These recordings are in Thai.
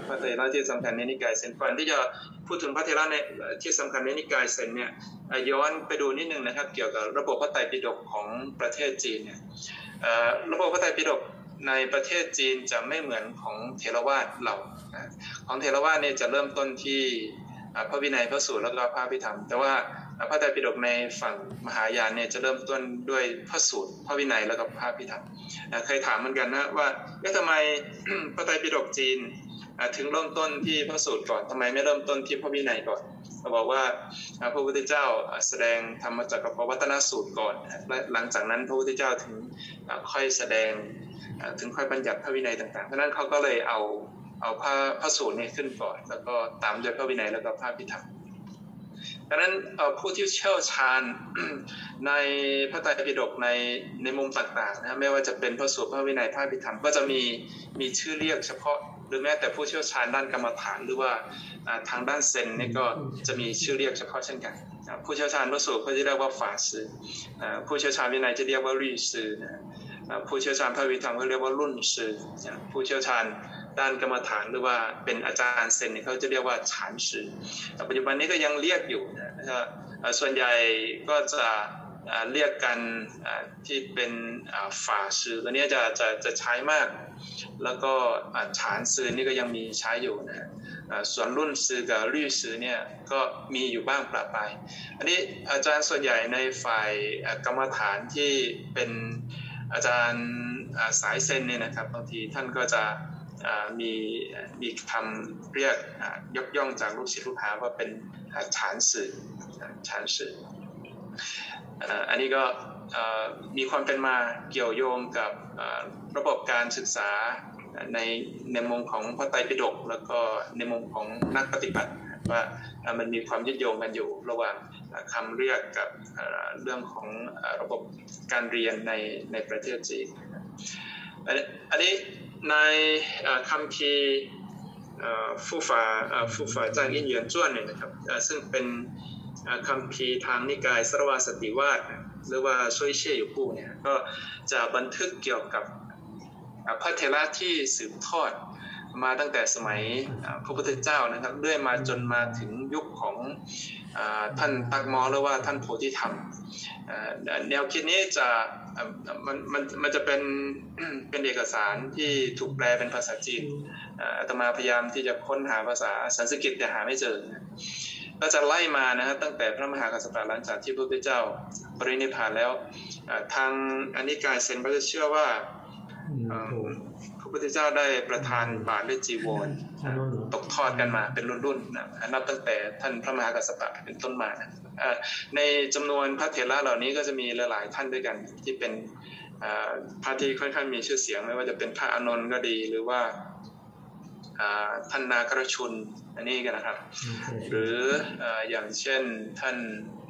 พระเถระที่สำคัญในนิกายเซนก่อนที่จะพูดถึงพระเถระในที่สำคัญในนิกายเซนเนี่ยย้อนไปดูนิดนึงนะครับเกี่ยวกับระบบพระไตรปิฎกของประเทศจีนเนี่ยระบบพระไตรปิฎกในประเทศจีนจะไม่เหมือนของเถรวาทเราของเถรวาทเนี่ยจะเริ่มต้นที่พระวินัยพระสูตรแล้วก็พระอภิธรรมแต่ว่าพระไตรปิฎกในฝั่งมหายานเนี่ยจะเริ่มต้นด้วยพระสูตรพระวินัยแล้วก็พระอภิธรรมเคยถามเหมือนกันนะว่าทำไมพระไตรปิฎกจีนถึงเริ่มต้นที่พระสูตรก่อนทำไมไม่เริ่มต้นที่พระวินัยก่อนเขาบอกว่าพระพุทธเจ้าแสดงธรรมจักรกับวัตนสูตรก่อนและหลังจากนั้นพระพุทธเจ้าถึงค่อยแสดงถึงค่อยบัญญัติพระวินัยต่างๆเพราะนั้นเขาก็เลยเอาพระสูตรนี้ขึ้นก่อนแล้วก็ตามด้วยพระวินัยแล้วก็พระอภิธรรมดังนั้นผู้ที่เชี่ยวชาญในพระไตรปิฎกในมุมต่างๆนะไม่ว่าจะเป็นพระสูตรพระวินัยพระอภิธรรมก็จะมีชื่อเรียกเฉพาะหรือแม้แต่ผู้เชี่ยวชาญด้านกรรมฐานหรือว่าทางด้านเซนนี่ก็จะมีชื่อเรียกเฉพาะเช่นกันผู้เชี่ยวชาญพระสูตรเขาจะเรียกว่าฝาซือผู้เชี่ยวชาญวินัยจะเรียกว่ารี่ซือผู้เชี่ยวชาญพระวิธรรมเขาเรียกว่ารุ่นซือผู้เชี่ยวชาญด้านกรรมฐานหรือว่าเป็นอาจารย์เซนเนี่ยเขาจะเรียกว่าฉานซือปัจจุบันนี้ก็ยังเรียกอยู่นะส่วนใหญ่ก็จะเรียกกันที่เป็นฝาซือตัวนี้จะใช้มากแล้วก็ฉานซือนี่ก็ยังมีใช้อยู่นะส่วนรุ่นซือกับรี่ซือเนี่ยก็มีอยู่บ้างประปรายอันนี้อาจารย์ส่วนใหญ่ในฝ่ายกรรมฐานที่เป็นอาจารย์สายเซนเนี่ยนะครับบางทีท่านก็จะมีคำเรียกยกย่องจากลูกศิษย์ลูกหาว่าเป็นฉานซืออันนี้ก็มีความเป็นมาเกี่ยวโยงกับระบบการศึกษาในมุมของพระไตรปิฎกแล้วก็ในมุมของนักปฏิบัติว่ามันมีความยึดโยงกันอยู่ระหว่างคำเรียกกับเรื่องของระบบการเรียนในประเทศจีนอันนี้ในคัมภีร์ฟู่ฝาจางอินเหยียนจ้วนเนี่ยนะครับซึ่งเป็นคัมภีร์ทางนิกายสรวาสติวาสหรือว่าช่วยเชี่ยอยู่ผู้เนี่ยก็จะบันทึกเกี่ยวกับพระเถระที่สืบทอดมาตั้งแต่สมัยพระพุทธเจ้านะครับเรื่อยมาจนมาถึงยุคของท่านตักมอหรือว่าท่านโพธิธรรมแนวคิดนี้จะมันจะเป็นเอกสารที่ถูกแปลเป็นภาษาจีนอาตมาพยายามที่จะค้นหาภาษาสันสกฤตแต่หาไม่เจอก็จะไล่มานะครับตั้งแต่พระมหากัสสปะหลังจากที่พระพุทธเจ้าปรินิพพานแล้วทางอนิกายเซนก็จะเชื่อว่าพระพุทธเจ้าได้ประทานบาตรและจีวรตกทอดกันมาเป็นรุ่นๆนะนับตั้งแต่ท่านพระมหากัสสปะเป็นต้นมานะในจำนวนพระเถระเหล่านี้ก็จะมีหลายๆท่านด้วยกันที่เป็นพระที่ค่อนข้างมีชื่อเสียงไม่ว่าจะเป็นพระอานนท์ก็ดีหรือว่าท่านนาครชุนอันนี้กันนะครับหรืออย่างเช่นท่าน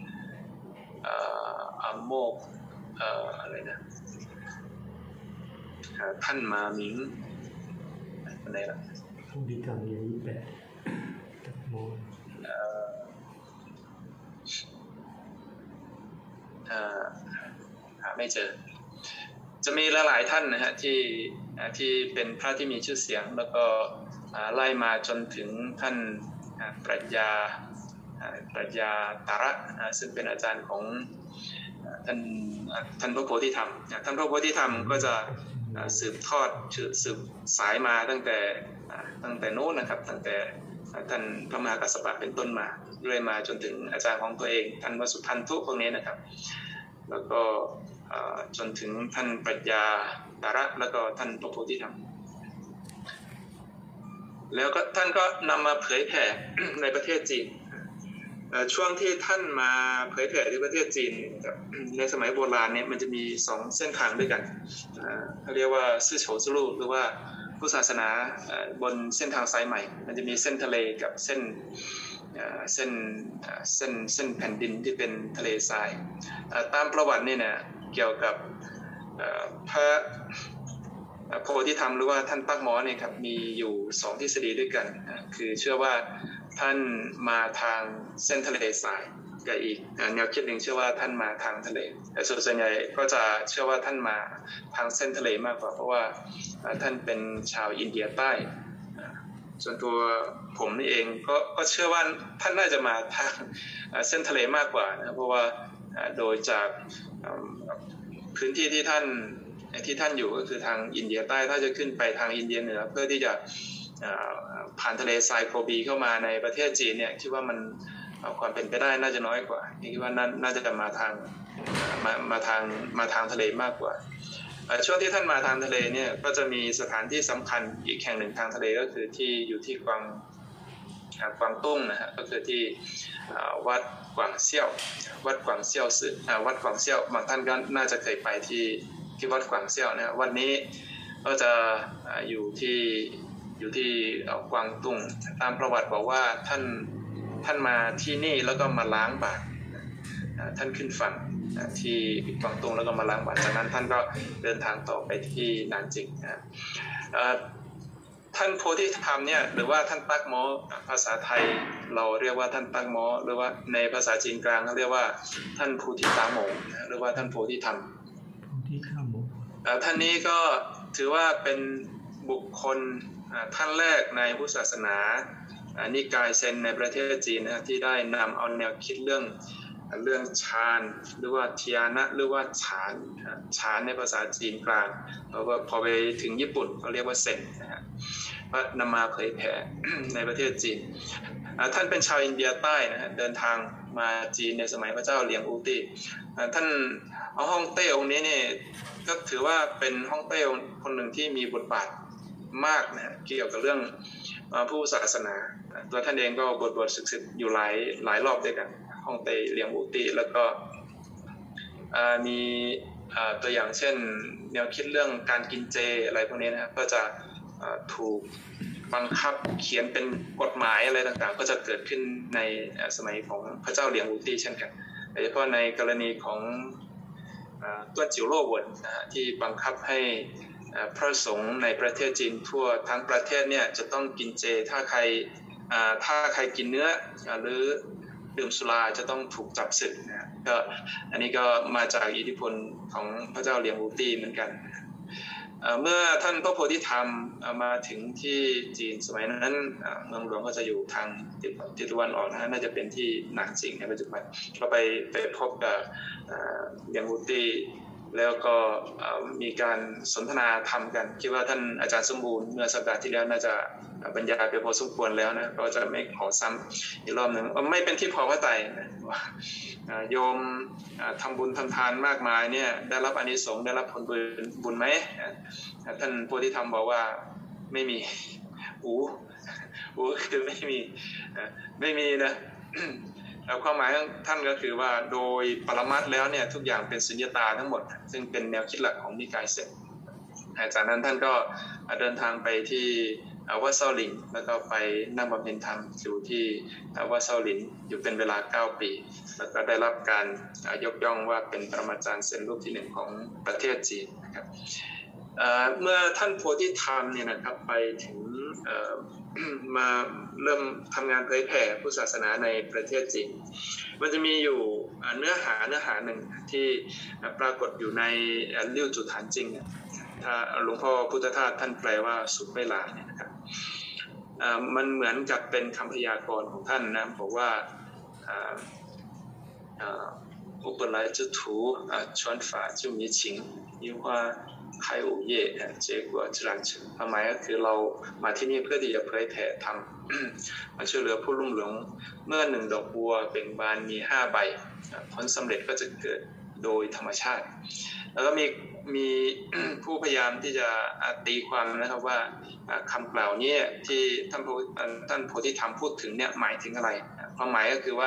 อโมกอะไรนะท่านมามิงอะไรล่ะผู้ดีกรรมอย่าง28ตักโมหาไม่เจอจะมีหลายๆท่านนะฮะที่เป็นพระที่มีชื่อเสียงแล้วก็ไล่มาจนถึงท่านปรัชญาตระซึ่งเป็นอาจารย์ของท่านพระโพธิธรรมท่านพระโพธิธรรมก็จะสืบทอดสืบสายมาตั้งแต่โน้นนะครับตั้งแต่ท่านพระมหากัสสปะเป็นต้นมาเรื่อยมาจนถึงอาจารย์ของตัวเองท่านวสุทันทุพวกนี้นะครับแล้วก็จนถึงท่านปรัชญาตระแล้วก็ท่านพระโพธิธรรมแล้วก็ท่านก็นำมาเผยแผ่ในประเทศจีนช่วงที่ท่านมาเผยแผ่ที่ประเทศจีนในสมัยโบราณเนี่ยมันจะมี2เส้นทางด้วยกันเขาเรียกว่าซื่อโฉซลู่หรือว่าพุทธศาสนาบนเส้นทางสายใหม่มันจะมีเส้นทะเลกับเส้นแผ่นดินที่เป็นทะเลทรายตามประวัตินี่นะเกี่ยวกับพระโพธิธรรมหรือว่าท่านตักหมอเนี่ยครับมีอยู่2ทฤษฎีด้วยกันคือเชื่อว่าท่านมาทางเส้นทะเลทรายกับอีกแนวคิดหนึ่งเชื่อว่าท่านมาทางทะเลแต่ส่วนใหญ่ก็จะเชื่อว่าท่านมาทางเส้นทะเลมากกว่าเพราะว่าท่านเป็นชาวอินเดียใต้ส่วนตัวผมนี่เองก็เชื่อว่าท่านน่าจะมาทางเส้นทะเลมากกว่านะเพราะว่าโดยจากพื้นที่ที่ท่านอยู่ก็คือทางอินเดียใต้ถ้าจะขึ้นไปทางอินเดียเหนือเพื่อที่จะผ่านทะเลทรายโคบีเข้ามาในประเทศจีนเนี่ยคิดว่ามันความเป็นไปได้น่าจะน้อยกว่าคิดว่าน่าจะมาทางทะเลมากกว่าช่วงที่ท่านมาทางทะเลเนี่ยก็จะมีสถานที่สำคัญอีกแห่งหนึ่งทางทะเลก็คือที่อยู่ที่กวางตุ้งนะฮะก็คือที่วัดกวางเซี่ยววัดกวางเซี่ยวบางท่านก็น่าจะเคยไปที่วัดกวางเซี่ยวนะวันนี้ก็จะอยู่ที่กวางตุ้งตามประวัติบอกว่าท่านมาที่นี่แล้วก็มาล้างบาตรท่านขึ้นฝั่งที่กวางตุ้งแล้วก็มาล้างบาตรจากนั้นท่านก็เดินทางต่อไปที่นานจิงนะท่านโพธิธรรมเนี่ยหรือว่าท่านตักโมภาษาไทยเราเรียกว่าท่านตักโมหรือว่าในภาษาจีนกลางเขาเรียกว่าท่านโพธิตาโมหรือว่าท่านโพธิธรรมท่านนี้ก็ถือว่าเป็นบุคคลท่านแรกในพุทธศาสนานิกายเซนในประเทศจีนนะที่ได้นำเอาแนวคิดเรื่องฌานหรือว่าทิยานะหรือว่าฌานในภาษาจีนกลางแล้วก็พอไปถึงญี่ปุ่นเขาเรียกว่าเซนนะฮะก็นำมาเผยแผ่ในประเทศจีนท่านเป็นชาวอินเดียใต้นะฮะเดินทางมาจีนในสมัยพระเจ้าเหลียงอูตี้ท่านเอาฮ่องเต้องค์นี้เนี่ยก็ถือว่าเป็นฮ่องเต้คนหนึ่งที่มีบทบาทมากนะเกี่ยวกับเรื่องผู้ศาสนาตัวท่านเองก็บทศึกอยู่หลายรอบด้วยกันฮ่องเต้เหลียงอูตี้แล้วก็มีตัวอย่างเช่นแนวคิดเรื่องการกินเจอะไรพวกนี้นะครับก็จะถูกบังคับเขียนเป็นกฎหมายอะไรต่างๆก็จะเกิดขึ้นในสมัยของพระเจ้าเหลียงอูตี้เช่นกันโดยเฉพาะในกรณีของต้วนจิ๋วโล่หวนที่บังคับให้พระสงฆ์ในประเทศจีนทั่วทั้งประเทศเนี่ยจะต้องกินเจถ้าใครกินเนื้อหรือดื่มสุราจะต้องถูกจับศึกนะก็อันนี้ก็มาจากอิทธิพลของพระเจ้าเหลียงอูตี้เหมือนกันเมื่อท่านพระโพธิธรรมมาถึงที่จีนสมัยนั้นเมืองหลวงก็จะอยู่ทางทิศตะวันออกนะน่าจะเป็นที่หนานจิงในปัจจุบันก็ไปพบกับเหลียงอูตี้แล้วก็มีการสนทนาธรรมกันคิดว่าท่านอาจารย์สมบูรณ์เมื่อสัปดาห์ที่แล้วน่าจะบรรยายไปพอสมควรแล้วนะก็จะไม่ขอซ้ำอีกรอบหนึ่งไม่เป็นที่พอพระทัยนะว่าโยมทำบุญทำทานมากมายเนี่ยได้รับอานิสงส์ได้รับผลบุญไหมท่านโพธิธรรมบอกว่าไม่มีคือไม่มีนะความหมายของท่านก็คือว่าโดยปรมัตถ์แล้วเนี่ยทุกอย่างเป็นสุญญตาทั้งหมดซึ่งเป็นแนวคิดหลักของนิกายเซนจากนั้นท่านก็เดินทางไปที่วัดเซาหลินแล้วก็ไปนั่งบำเพ็ญธรรมอยู่ที่วัดเซาหลินอยู่เป็นเวลา9 ปีแล้วก็ได้รับการยกย่องว่าเป็นปรมาจารย์เซนรูปที่1ของประเทศจีนนะครับเมื่อท่านโพธิธรรมเนี่ยนะครับไปถึงมาเริ่มทำงานเผยแผ่พุทธศาสนาในประเทศจีนมันจะมีอยู่เนื้อหาหนึ่งที่ปรากฏอยู่ในลิ่วจุฐานจริงถ้าหลวงพ่อพุทธทาสท่านแปลว่าสุดเวลาเนี่ยนะครับมันเหมือนกับเป็นคำพยากรณ์ของท่านนะบอกว่าอุปไลจุถูชวนฝาจุมีชิงยิว่าไคอุเย่เจกัวจรังเฉิงความหมายก็คือเรามาที่นี่เพื่อที่จะเผยแผ่ธรรมมาช่วยเหลือผู้ลุ่มหลงเมื่อ1 ดอกบัวเบ่งบานมี5 ใบผลสำเร็จก็จะเกิดโดยธรรมชาติแล้วก็มีผู้พยายามที่จะตีความนะครับว่าคำกล่าวนี้ที่ท่านโพธิธรรมพูดถึงเนี่ยหมายถึงอะไรความหมายก็คือว่า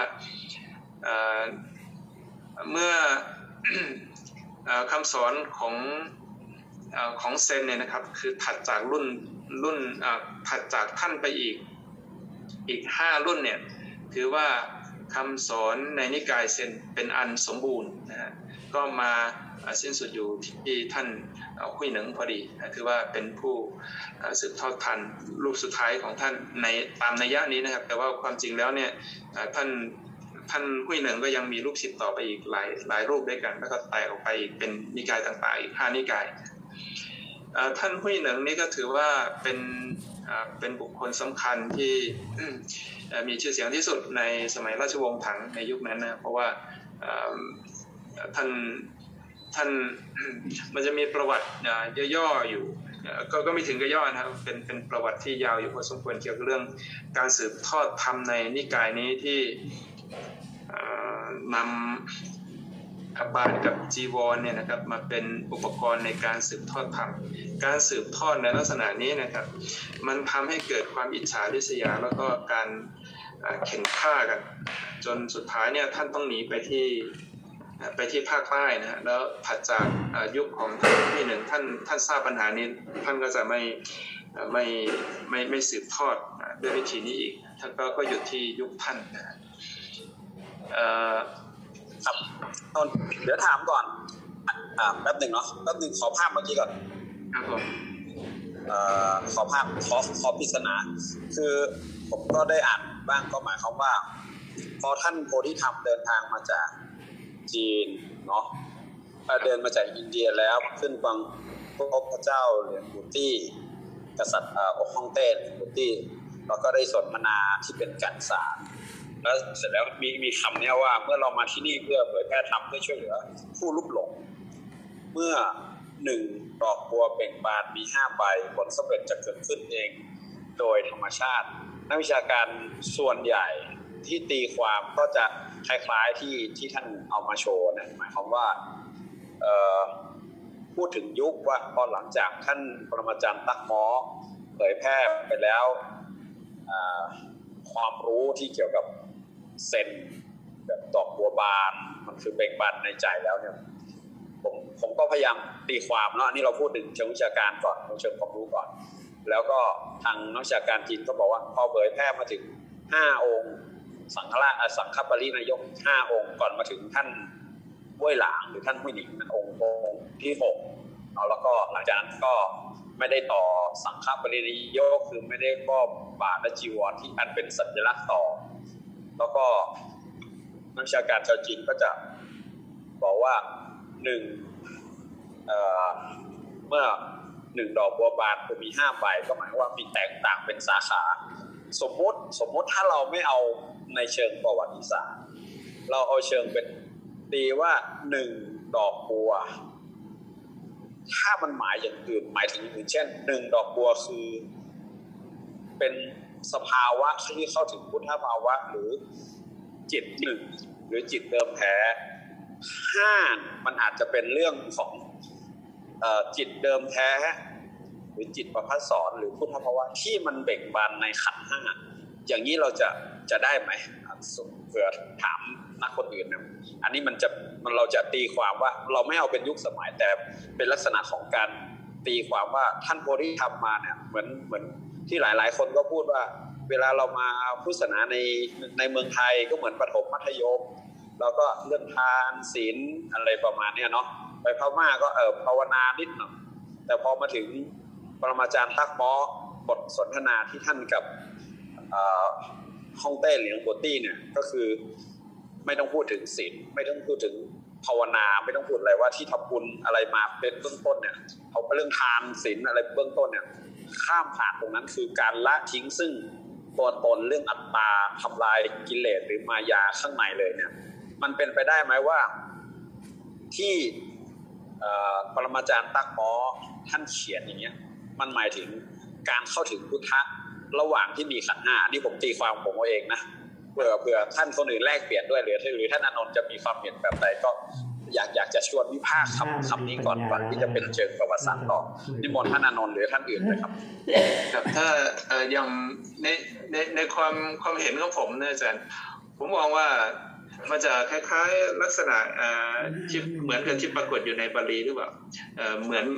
เมื่อคำสอนของเซนเนี่ยนะครับคือถัดจากรุ่นถัดจากท่านไปอีก5 รุ่นเนี่ยถือว่าคำสอนในนิกายเซนเป็นอันสมบูรณ์นะฮะก็มาสิ้นสุดอยู่ที่ท่านหุยเหนิงพอดีถือว่าเป็นผู้สืบทอดทันรูปสุดท้ายของท่านในตามนัยยะนี้นะครับแต่ว่าความจริงแล้วเนี่ยท่านหุยเหนิงก็ยังมีลูกศิษย์ต่อไปอีกหลายรูปด้วยกันแล้วก็แตกออกไปอีกเป็นนิกายต่างๆอีก5 นิกายท่านหุยเหนิงนี่ก็ถือว่าเป็นเป็นบุคคลสำคัญที่มีชื่อเสียงที่สุดในสมัยราชวงศ์ถังในยุคนั้นนะเพราะว่าท่านมันจะมีประวัติย่อๆอยู่ก็ไม่ถึงกับย่อนะครับเป็นประวัติที่ยาวอยู่พอสมควรเกี่ยวกับเรื่องการสืบทอดธรรมในนิกายนี้ที่นำบาทกับจีวรเนี่ยนะครับมาเป็นอุปกรณ์ในการสืบทอดธรรมการสืบทอดในลักษณะนี้นะครับมันทำให้เกิดความอิจฉาริษยาแล้วก็การเข็นฆ่ากันจนสุดท้ายเนี่ยท่านต้องหนีไปที่ภาคใต้นะฮะแล้วถัดจากยุคของท่านที่หนึ่งท่านทราบปัญหานี้ท่านก็จะไม่สืบทอดด้วยวิธีนี้อีกท่านก็หยุดที่ยุคท่านครับต้นเดี๋ยวถามก่อนแป๊บหนึ่งเนาะแป๊บหนึ่งขอภาพเมื่อกี้ก่อนครับผมขอภาพขอปริศนาคือผมก็ได้อ่านบ้างก็หมายความว่าพอท่านโพธิธรรมเดินทางมาจากจีนเนาะเดินมาจากอินเดียแล้วขึ้นฟังพบพระเจ้าเหรียญบูตี้กษัตริย์ฮ่องเต้บูตี้เราก็ได้สนทนาที่เป็นกันสารแล้วเสร็จแล้วมีคำนี้ว่าเมื่อเรามาที่นี่เพื่อเผยแพร่ธรรมเพื่อช่วยเหลือผู้ลุ่มหลงเมื่อ1ดอกบัวเบ่งบานมี5ใบผลสำเร็จจะเกิดขึ้นเองโดยธรรมชาตินักวิชาการส่วนใหญ่ที่ตีความก็จะคล้ายๆที่ท่านเอามาโชว์นะหมายความว่าพูดถึงยุคว่าพอหลังจากท่านปรมาจารย์ตั๊กม้อเผยแพร่ไปแล้วความรู้ที่เกี่ยวกับเซนแบบดอกบัวบานมันคือเบ่งบานในใจแล้วเนี่ยผมก็พยายามตีความเนาะนี่เราพูดถึงเชิงวิชาการก่อนเชิงความรู้ก่อนแล้วก็ทางนักวิชาการจีนก็บอกว่าพอเผยแพร่มาถึง5องค์สังฆปรินายก5องค์ก่อนมาถึงท่านห้วยหลางหรือท่านห้วยหนิงนั้นองค์ที่6เนาะแล้วก็หลังจากนั้นก็ไม่ได้ต่อสังฆปรินายกคือไม่ได้ก็บาทและจีวรที่อันเป็นสัญลักษณ์ต่อแล้วก็นักวิชาการชาวจีนก็จะบอกว่าเมื่อ1ดอกบัวบานจะมี5ใบก็หมายว่ามีแตกต่างเป็นสาขาสมมติถ้าเราไม่เอาในเชิงประวัติศาสตร์เราเอาเชิงเป็นตีว่า1ดอกบัวถ้ามันหมายอย่างอื่นหมายถึงอื่นเช่น1ดอกบัวคือเป็นสภาวะที่เข้าถึงพุทธภาวะหรือจิตหนึ่งหรือจิตเดิมแท้5มันอาจจะเป็นเรื่องของจิตเดิมแท้หรือจิตประภัสสรหรือพุทธภาวะที่มันเบ่งบานในขันธ์5อย่างนี้เราจะได้ไหมเผื่อถามนักคนอื่นนะอันนี้เราจะตีความว่าเราไม่เอาเป็นยุคสมัยแต่เป็นลักษณะของการตีความว่าท่านโพธิธรรมมาเนี่ยเหมือนที่หลายๆคนก็พูดว่าเวลาเรามาพุทธศาสนาในเมืองไทยก็เหมือนประถมมัธยมเราก็เรื่องทานศีลอะไรประมาณนี้เนาะไปพม่าก็ภาวนานิดหน่อยแต่พอมาถึงปรมาจารย์ตั๊กม้อบทสนทนาที่ท่านกับฮ่องเต้เหลียงโบตี้เนี่ยก็คือไม่ต้องพูดถึงศีลไม่ต้องพูดถึงภาวนาไม่ต้องพูดอะไรว่าที่ทำบุญอะไรมาเป็นเบื้องต้นเนี่ยเอาเรื่องทานศีลอะไรเบื้องต้นเนี่ยข้ามผ่านตรงนั้นคือการละทิ้งซึ่งตัวตนเรื่องอัตตาทำลายกิเลสหรือมายาข้างในเลยเนี่ยมันเป็นไปได้ไหมว่าที่ปรมาจารย์ตั๊กม้อท่านเขียนอย่างเงี้ยมันหมายถึงการเข้าถึงพุทธะระหว่างที่มีขันธ์5นี่ผมตีความผมเองนะเผื่อท่านคนอื่นแลกเปลี่ยนด้วยหรือท่านอานนท์จะมีความเห็นแบบใดก็อยากจะชวนวิพากษ์คำนี้ก่อนที่จะเป็นเชิงประวัติศาสตร์ต่อนิมนต์ท่านอานนท์หรือท่านอื่นเลยครับครับถ้าอย่างในความเห็นของผมเนี่ยอาจารย์ผมมองว่ามันจะคล้ายๆลักษณะที่เหมือนกับที่ปรากฏอยู่ในบาลีหรือเปล่าเหมือน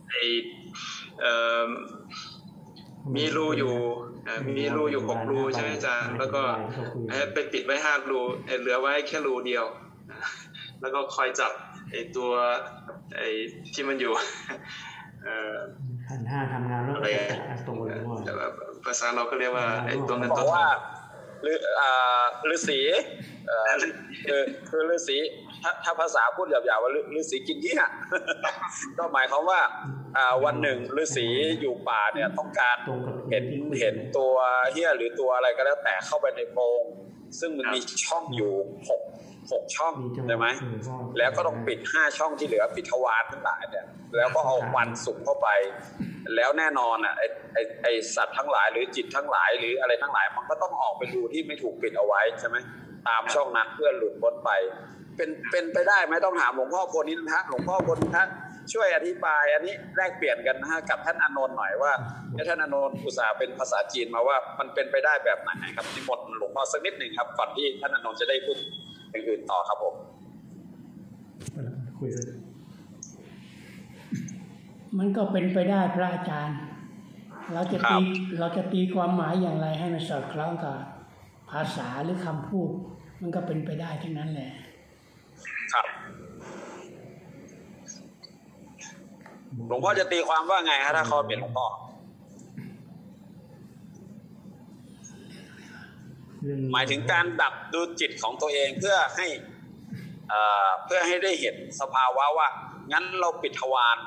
มีรูอยู่6รูใช่ไหมอาจารย์แล้วก็ไปปิดไว้5รูเหลือไว้แค่รูเดียวแล้วก็คอยจับไอ้ตัวไอ้ที่มันอยู่ขันธ์5ทำงานแล้วก็จะตัวหรือว่าภาษาเราก็เรียกว่าไอ้ตัวเงินตัวทองฤาษีคือฤาษีถ้าภาษาพูดหยาบๆว่าฤาษีกินเหี้ย ก็หมายความว่าวันหนึ่งฤาษีอยู่ป่าเนี่ยต้องการเห็นตัวเหี้ยหรือตัวอะไรก็แล้วแต่เข้าไปในโพรงซึ่งมันมีช่องอยู่6ช่องใช่ไหมแล้วก็ต้องปิด5ช่องที่เหลือปิดทวารทั้งหลายเนี่ยแล้วก็เอาควันสุ่มเข้าไปแล้วแน่นอนไอสัตว์ทั้งหลายหรือจิตทั้งหลายหรืออะไรทั้งหลายมันก็ต้องออกไปดูที่ไม่ถูกปิดเอาไว้ใช่ไหมตามช่องนั้นเพื่อหลุดพ้นไปเป็นไปได้ไหมต้องถามหลวงพ่อพลนินทะหลวงพ่อพลนินทะช่วยอธิบายอันนี้แลกเปลี่ยนกันนะฮะกับท่านอานนท์หน่อยว่าท่านอานนท์อุตส่าห์เป็นภาษาจีนมาว่ามันเป็นไปได้แบบไหนครับนิมนต์หลวงพ่อสักนิดหนึ่งครับก่อนที่ท่านอานนท์จะได้พูดอย่างอื่นต่อครับผมคุยเลยมันก็เป็นไปได้พระอาจารย์เราจะตีความหมายอย่างไรให้มันสอดคล้องกับภาษาหรือคำพูดมันก็เป็นไปได้ทั้งนั้นแหละครับหลวงพ่อจะตีความว่าไงฮะถ้าเขาเป็นหลวงพ่อหมายถึงการดับดูจิตของตัวเองเพื่อให้ได้เห็นสภาวะว่างั้นเราปิดทวาร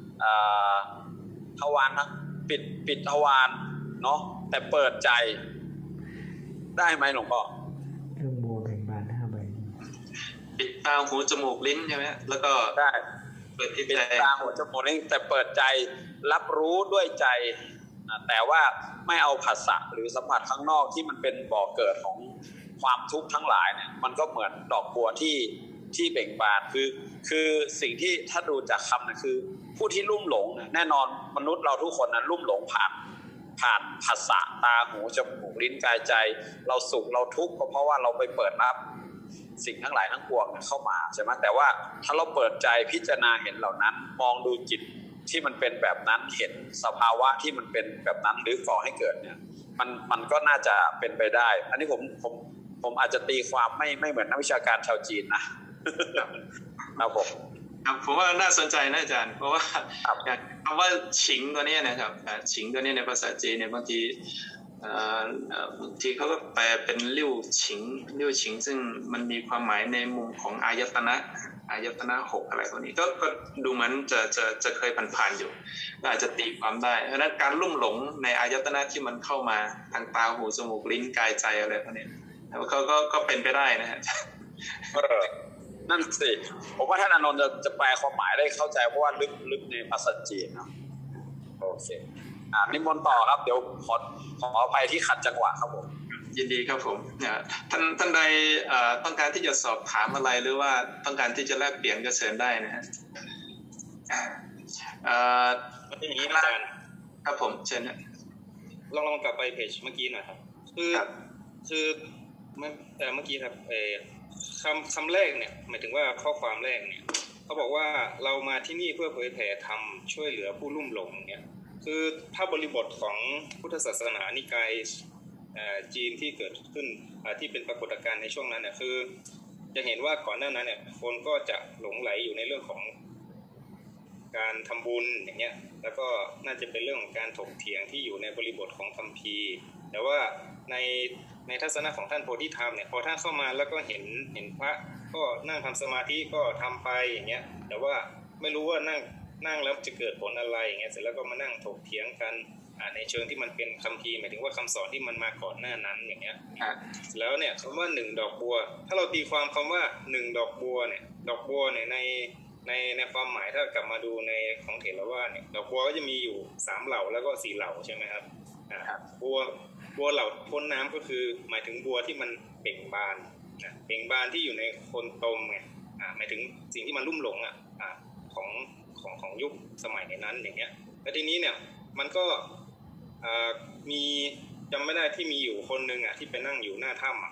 นะปิดทวารเนาะแต่เปิดใจได้ไหมหลวงพ่อเรื่องโบแบ่งบาน5 ใบปิดตาหูจมูกลิ้นใช่ไหมแล้วก็ได้ปิดตาหูจมูกลิ้นแต่เปิดใจรับรู้ด้วยใจแต่ว่าไม่เอาผัสสะหรือสัมผัสข้างนอกที่มันเป็นบ่อเกิดของความทุกข์ทั้งหลายเนี่ยมันก็เหมือนดอกบัวที่เบ่งบานคือสิ่งที่ถ้าดูจากคำนะคือผู้ที่ลุ่มหลงแน่นอนมนุษย์เราทุกคนนั้นลุ่มหลงผ่านผัสสะตาหูจมูกลิ้นกายใจเราสุขเราทุกข์ก็เพราะว่าเราไปเปิดรับสิ่งทั้งหลายทั้งปวงเข้ามาใช่ไหมแต่ว่าถ้าเราเปิดใจพิจารณาเห็นเหล่านั้นมองดูจิตที่มันเป็นแบบนั้นเห็นสภาวะที่มันเป็นแบบนั้นหรือก่อให้เกิดเนี่ยมันก็น่าจะเป็นไปได้อันนี้ผมอาจจะตีความไม่เหมือนนักวิชาการชาวจีนนะครับผมว่าน่าสนใจนะอาจารย์เพราะว่าคำว่าฉิงตัวนี้นะครับฉิงตัวนี้ในภาษาจีนเนี่ยบางทีเขาก็แปลเป็นลิ่วฉิงซึ่งมันมีความหมายในมุมของอายตนะ6อะไรพวกนี้ก็ดูเหมือนจะเคยผ่านๆอยู่ก็อาจจะตีความได้เพราะฉะนั้นการลุ่มหลงในอายตนะที่มันเข้ามาทางตาหูจมูกลิ้นกายใจอะไรพวกนี้เขาก็เป็นไปได้นะฮะนั่นสิผมว่าท่านอานนท์จะแปลความหมายได้เข้าใจเพราะว่าลึกในภาษาจีนนะโอเคนิมนต์ต่อครับเดี๋ยวขออภัยที่ขัดจังหวะครับผมยินดีครับผมท่านใดต้องการที่จะสอบถามอะไรหรือว่าต้องการที่จะแลกเปลี่ยนก็เชิญได้นะฮะอย่างนี้อาจารย์ครับผมเชิญนะลองกลับไปเพจเมื่อกี้หน่อยครับคือเมื่อกี้ครับคำแรกเนี่ยหมายถึงว่าข้อความแรกเนี่ยเขาบอกว่าเรามาที่นี่เพื่อเผยแผ่ธรรมช่วยเหลือผู้ลุ่มหลงเนี่ยคือถ้าบริบทของพุทธศาสนานิกายจีนที่เกิดขึ้นที่เป็นปรากฏการณ์ในช่วงนั้นเนี่ยคือจะเห็นว่าก่อนหน้านั้นเนี่ยคนก็จะหลงไหลอยู่ในเรื่องของการทำบุญอย่างเงี้ยแล้วก็น่าจะเป็นเรื่องของการถกเถียงที่อยู่ในบริบทของคัมภีร์แต่ว่าในทัศนะของท่านโพธิธรรมเนี่ยพอท่านเข้ามาแล้วก็เห็นพระก็นั่งทำสมาธิก็ทำไปอย่างเงี้ยแต่ว่าไม่รู้ว่านั่งแล้วจะเกิดผลอะไรอย่างเงี้ยเสร็จแล้วก็มานั่งถกเถียงกันในเชิงที่มันเป็นคัมภีร์หมายถึงว่าคำสอนที่มันมาก่อนหน้านั้นอย่างเงี้ยแล้วเนี่ยคำว่า1ดอกบัวถ้าเราตีความคำว่า1ดอกบัวเนี่ยดอกบัวเนี่ยในความหมายถ้ากลับมาดูในของเถรวาทเนี่ยดอกบัวก็จะมีอยู่3เหล่าแล้วก็4เหล่าใช่ไหมครับบัวเหล่าพ้นน้ำก็คือหมายถึงบัวที่มันเบ่งบานเบ่งบานที่อยู่ในโคนตมไงหมายถึงสิ่งที่มันลุ่มหลงของยุคสมัยในนั้นอย่างเงี้ยแล้วทีนี้เนี่ยมันก็มีจำไม่ได้ที่มีอยู่คนนึงที่ไปนั่งอยู่หน้าถ้ำ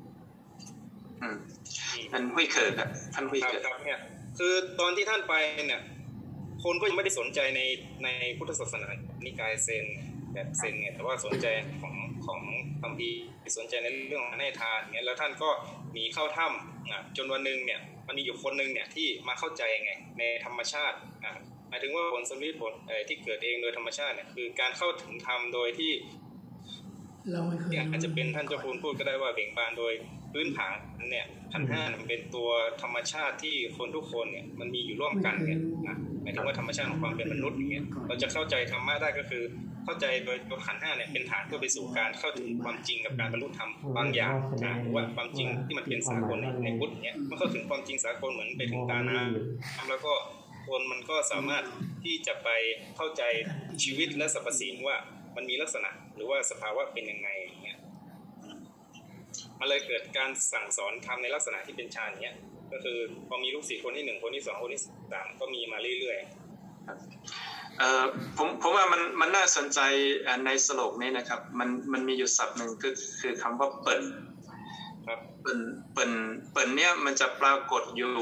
ท่านหุ้ยเขิดท่านหุ้ยเขิดเนี่ยคือตอนที่ท่านไปเนี่ยคนก็ยังไม่ได้สนใจในพุทธศาสนานิกายเซนแบบเซนเนี่ยแต่ว่าสนใจของคัมภีร์สนใจในเรื่องของให้ทานเงี้ยแล้วท่านก็หนีเข้าถ้ำจนวันนึงเนี่ยมันมีอยู่คนนึงเนี่ยที่มาเข้าใจไงในธรรมชาติหมายถึงว่าผลสำลิดผลที่เกิดเองโดยธรรมชาติเนี่ยคือการเข้าถึงธรรมโดยที่เราไม่เคยอาจจะเป็นท่านเจ้าคุณพูดก็ได้ว่าเบ่งบานโดยพื้นฐานเนี่ยขันธ์ห้ามันเป็นตัวธรรมชาติที่คนทุกคนเนี่ยมันมีอยู่ร่วมกันเนี่ยนะหมายถึงว่าธรรมชาติของความเป็นมนุษย์อย่างเงี้ยเราจะเข้าใจธรรมะได้ก็คือเข้าใจโดยตัวขันธ์ห้าเนี่ยเป็นฐานเพื่อไปสู่การเข้าถึงความจริงกับการบรรลุธรรมบางอย่างนะหรือว่าความจริงที่มันเป็นสากลในพุทธเนี่ยเมื่อเข้าถึงความจริงสากลเหมือนไปถึงตาน้ำแล้วก็คนมันก็สามารถที่จะไปเข้าใจชีวิตและสรรพสิ่งว่ามันมีลักษณะหรือว่าสภาวะเป็นยังไงอย่างเงี้ยมันเลยเกิดการสั่งสอนทำในลักษณะที่เป็นฌานเนี้ยก็คือพอมีลูกศิษย์คนที่1คนที่2คนที่3ก็มีมาเรื่อยๆผมว่ามันน่าสนใจในสโลกนี้นะครับมันมีอยู่ศัพท์หนึ่งคือคำว่าเปิ่นครับเปิ่นเนี่ยมันจะปรากฏอยู่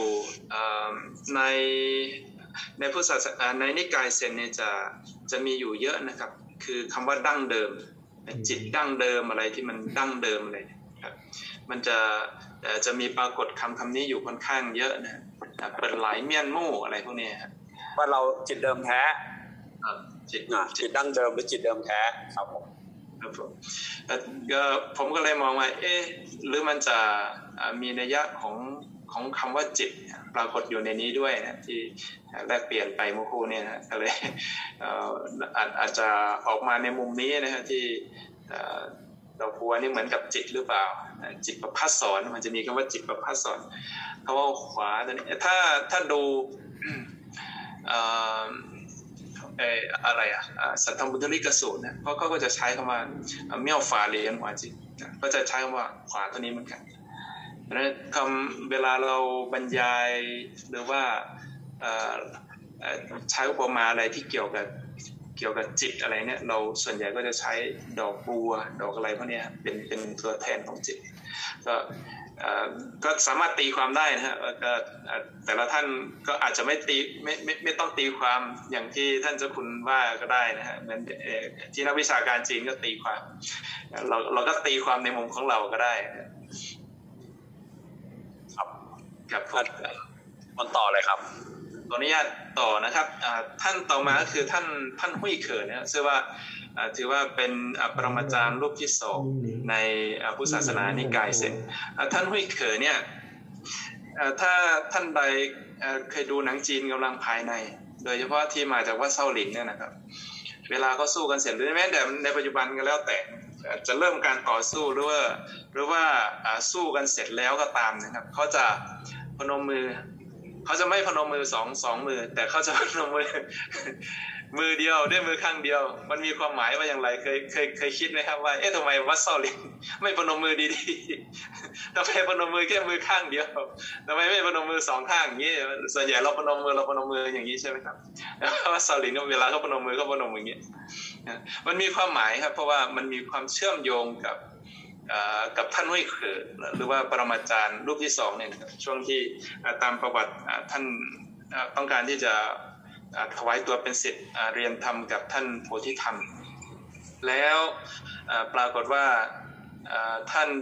ในพุทธศาสนาในนิกายเซนเนี่ยจะมีอยู่เยอะนะครับคือคำว่าดั้งเดิมจิตดั้งเดิมอะไรที่มันดั้งเดิมอะไรครับมันจะมีปรากฏคำนี้อยู่ค่อนข้างเยอะนะเปิดหลายเมียนมู่อะไรพวกนี้ครับว่าเราจิตเดิมแท้จิตดั้งเดิมหรือจิตเดิมแท้ครับผมครับผมก็เลยมองว่าหรือมันจะมีนัยยะของคำว่าจิตปรากฏอยู่ในนี้ด้วยนะที่แลกเปลี่ยนไปเมื่อครู่เนี่ยนะก็เลยอาจจะออกมาในมุมนี้นะฮะที่ดอกบัวนี่เหมือนกับจิตหรือเปล่าจิตประภัสสรมันจะมีคำว่าจิตประภัสสรคำว่าขวาตัวนี้ถ้าดูอะไรสัทธบุตริกสูตรนะเขาก็จะใช้คำว่าเมี่ยวฝาเลียนหัวจิตก็จะใช้คำว่าขวาตัวนี้เหมือนกันคำเวลาเราบรรยายหรือว่าใช้อุปมาอะไรที่เกี่ยวกับจิตอะไรเนี่ยเราส่วนใหญ่ก็จะใช้ดอกบัวดอกอะไรพวกนี้เป็นตัวแทนของจิตก็สามารถตีความได้นะฮะแต่ละท่านก็อาจจะไม่ต้องตีความอย่างที่ท่านเจ้าคุณว่าก็ได้นะฮะเหมือนที่นักวิชาการจีนก็ตีความเราก็ตีความในมุมของเราก็ได้ครับมันต่อเลยครับขออนุญาตต่อนะครับท่านต่อมาก็คือท่านหุ้ยเขินนะซึ่งว่าถือว่าเป็นปรมาจารย์รูปที่2ในพุทธศาสนานิกายเซนท่านหุ้ยเขินเนี่ยถ้าท่านใดเคยดูหนังจีนกำลังภายในโดยเฉพาะที่มาจากวัดเซาหลินเนี่ยนะครับเวลาเขาสู้กันเสร็จหรือแม้แต่ในปัจจุบันก็แล้วแต่จะเริ่มการต่อสู้หรือว่าสู้กันเสร็จแล้วก็ตามนะครับเขาจะพนมมือเขาจะไม่พนมมือสองมือแต่เขาจะพนมมือเดียวด้วยมือข้างเดียวมันมีความหมายว่าอย่างไรเคยคิดไหมครับว่าทำไมวัดเซาหลินไม่พนมมือดีๆทำไมพนมมือแค่มือข้างเดียวทำไมไม่พนมมือ2ข้างอย่างนี้ส่วนใหญ่เราพนมมืออย่างนี้ใช่ไหมครับแล้ววัดเซาหลินเวลาเขาพนมมืออย่างนี้มันมีความหมายครับเพราะว่ามันมีความเชื่อมโยงกับท่านหุ้ยเขินหรือว่าปรมาจารย์รูปที่2เนี่ยนะครับช่วงที่ตามประวัติท่านต้องการที่จะถวายตัวเป็นศิษย์เรียนธรรมกับท่านโพธิธรรมแล้วปรากฏว่าท่าน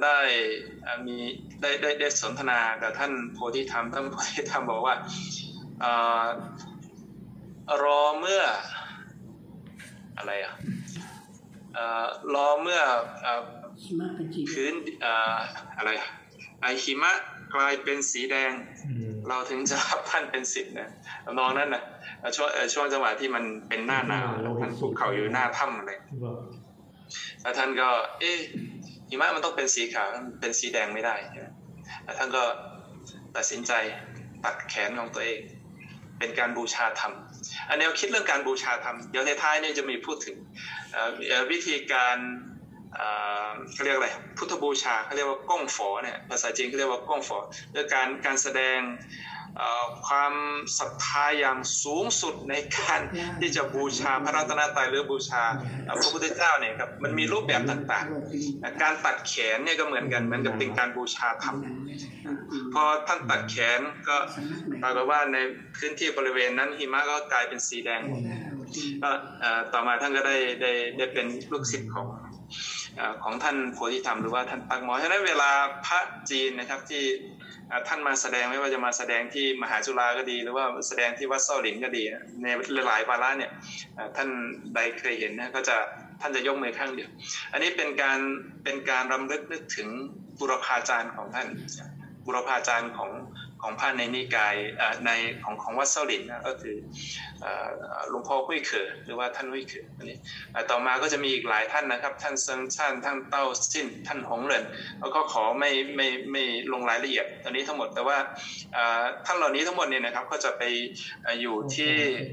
ได้สนทนากับท่านโพธิธรรมบอกว่ารอเมื่ออะไรรอเมื่อพื้นอะไรหิมะกลายเป็นสีแดงเราถึงจะรับท่านเป็นศิษย์นะน้องนั้นนะช่วงจังหวะที่มันเป็นหน้าหนาวท่านภูเขาอยู่หน้าถ้ำอะไรแล้วท่านก็หิมะมันต้องเป็นสีขาวเป็นสีแดงไม่ได้แล้วท่านก็ตัดสินใจตัดแขนของตัวเองเป็นการบูชาธรรมอันนี้คิดเรื่องการบูชาธรรมเดี๋ยวท้ายๆเนี่ยจะมีพูดถึงวิธีการเขาเรียกอะไรพุทธบูชาเขาเรียกว่าก้งฝอเนี่ยภาษาจีนเขาเรียกว่าก้งฝอคือการแสดงความศรัทธาอย่างสูงสุดในการที่จะบูชาพระรัตนตรัยหรือบูชาพระพุทธเจ้าเนี่ยครับมันมีรูปแบบต่างๆการตัดแขนเนี่ยก็เหมือนกับเป็นการบูชาธรรมพอท่านตัดแขนก็ปรากฏว่าในพื้นที่บริเวณนั้นหิมะก็กลายเป็นสีแดงก็ต่อมาท่านก็ได้เป็นลูกศิษย์ของท่านโพธิธรรมหรือว่าท่านปักหมอฉะนั้นเวลาพระจีนนะครับที่ท่านมาแสดงไม่ว่าจะมาแสดงที่มหาจุฬาก็ดีหรือว่าแสดงที่วัดเซาหลินก็ดีในหลายๆวาระเนี่ยท่านใดเคยเห็นนะก็จะท่านจะยกมือข้างเดียวอันนี้เป็นการรำลึกนึกถึงบุรพาจารย์ของท่านบุรพาจารย์ของพระในนิกายในของวัดเซาหลินนะก็คือหลวงพ่อหุ้ยเขอหรือว่าท่านหุ้ยเขออันนี้ต่อมาก็จะมีอีกหลายท่านนะครับท่านเซิงชันท่านเต้าซินท่านหงเหรินแล้วก็ขอไม่ลงรายละเอียดตอนนี้ทั้งหมดแต่ว่าท่านเหล่านี้ทั้งหมดเนี่ยนะครับก็จะไปอยู่ที่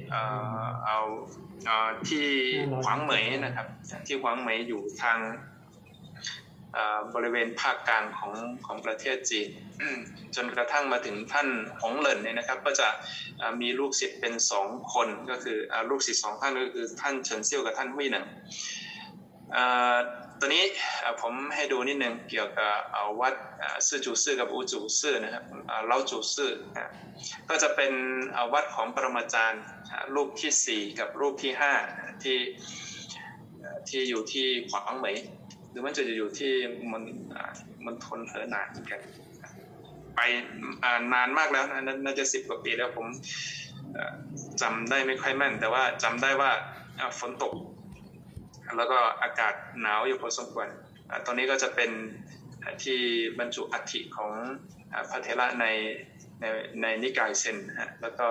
ที่ขวางเหมยนะครับที่ขวางเหมยอยู่ทางบริเวณภาคกลางของประเทศจีนจนกระทั่งมาถึงท่านหงเหรินเนี่ยนะครับก็จะมีลูกศิษย์เป็น2คนก็คือลูกศิษย์2ท่านก็คือท่านเฉินเซี่ยวกับท่านหุ้ยหนึ่งตอนนี้ผมให้ดูนิดนึงเกี่ยวกับวัดซื่อจูซื่อกับอูจูซื่อนะครับเล่าจูซื่อก็จะเป็นวัดของปรมาจารย์รูปที่4กับรูปที่5ที่อยู่ที่ขวางเหมยหรือมันจะอยู่ที่มันทนเหอหนานกันไปนานมากแล้วนะน่าจะ10 กว่าปีแล้วผมจำได้ไม่ค่อยแม่นแต่ว่าจำได้ว่าฝนตกแล้วก็อากาศหนาวอยู่พอสมควรตอนนี้ก็จะเป็นที่บรรจุอัฐิของพระเถระในนิกายเซนฮะแล้วก็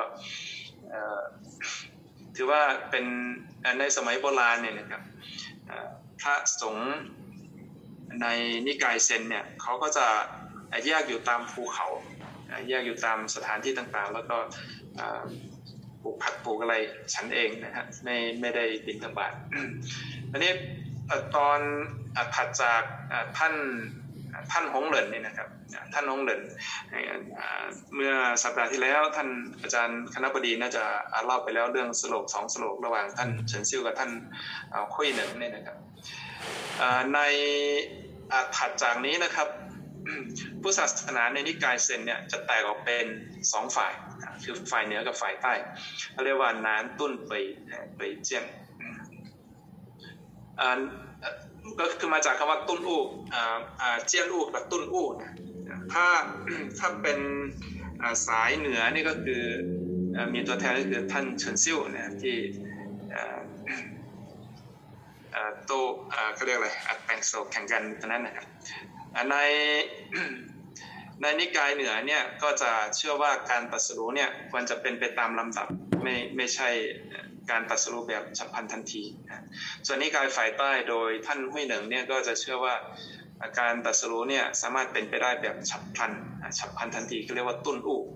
ถือว่าเป็นในสมัยโบราณเนี่ยนะครับพระสงฆ์ในนิกายเซนเนี่ยเขาก็จะแยกอยู่ตามภูเขาแยกอยู่ตามสถานที่ต่างๆแล้วก็ปลูกผักปลูกอะไรฉันเองนะฮะไม่ได้บิณฑบาตอันนี้ตอนถัดจากท่านหงเหรินนี่นะครับท่านหงเหรินเมื่อสัปดาห์ที่แล้วท่านอาจารย์คณบดีน่าจะเล่าไปแล้วเรื่องสโลก2สโลกระหว่างท่านเฉินซิ่วกับท่านคุยหนึ่งนี่นะครับในถัดจากนี้นะครับพุทธศาสนาในนิกายเซนเนี่ยจะแตกออกเป็น2ฝ่ายคือฝ่ายเหนือกับฝ่ายใต้เขาเรียกว่านานตุ้นไปเจียนก็คือมาจากคำว่าตุ้นอู่เจียนอู่กับตุ้นอู่นะถ้าเป็นสายเหนือนี่ก็คือมีตัวแทนก็คือท่านเฉินซิ่วนะที่โตเขาเรียกอะไรแบ่งโศกแข่งกันตอนนั้นนะครับในนิกายเหนือเนี่ยก็จะเชื่อว่าการตรัสรู้เนี่ยควรจะเป็นไปตามลำดับไม่ใช่การตรัสรู้แบบฉับพลันทันทีส่วนนิกายฝ่ายใต้โดยท่านหุ้ยเหนิงเนี่ยก็จะเชื่อว่าการตรัสรู้เนี่ยสามารถเป็นไปได้แบบฉับพลันทันทีก็เรียกว่าตุ้นอู่